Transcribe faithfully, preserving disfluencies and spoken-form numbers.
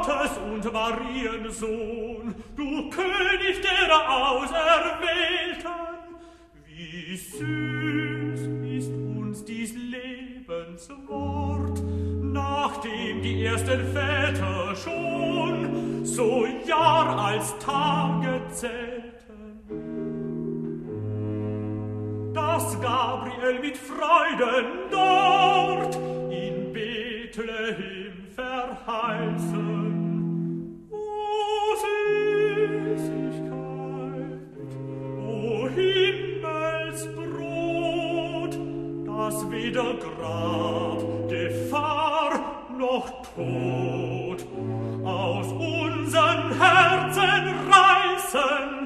Gottes und Mariensohn, du König der Auserwählten, wie süß ist uns dies Lebenswort, nachdem die ersten Väter schon so Jahr als Tage zählten. Dass Gabriel mit Freuden dort in Bethlehem verheißen. O Süßigkeit, o Himmelsbrot, das weder Grab, Gefahr noch Tod aus unseren Herzen reißen